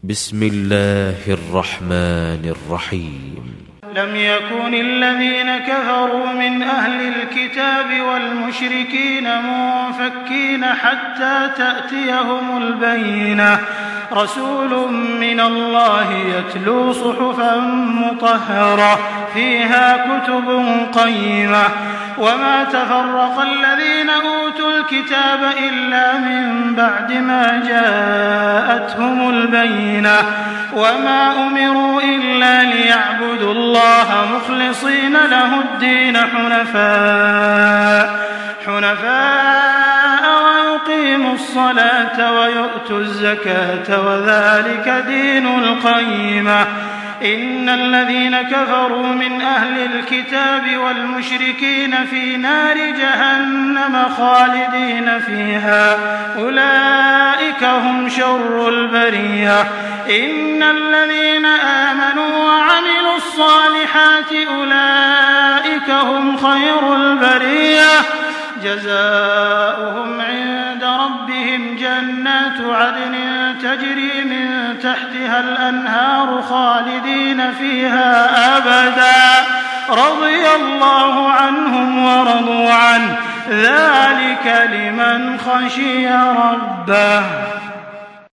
بسم الله الرحمن الرحيم. لم يكن الذين كفروا من أهل الكتاب والمشركين منفكين حتى تأتيهم البينة رسول من الله يتلو صحفا مطهرة فيها كتب قيمة وما تفرق الذين أوتوا الكتاب إلا من بعد ما جاءتهم البينة وما أمروا إلا ليعبدوا الله مخلصين له الدين حنفاء ويقيموا الصلاة ويؤتوا الزكاة وذلك دين القيمة. إن الذين كفروا من أهل الكتاب والمشركين في نار جهنم خالدين فيها أولئك هم شر البرية. إن الذين آمنوا وعملوا الصالحات أولئك هم خير البرية جزاؤهم عند ربهم جنات عدن تجري من تحتها الأنهار خالدين فيها أبدا رضي الله عنهم ورضوا عنه ذلك لمن خشي ربه.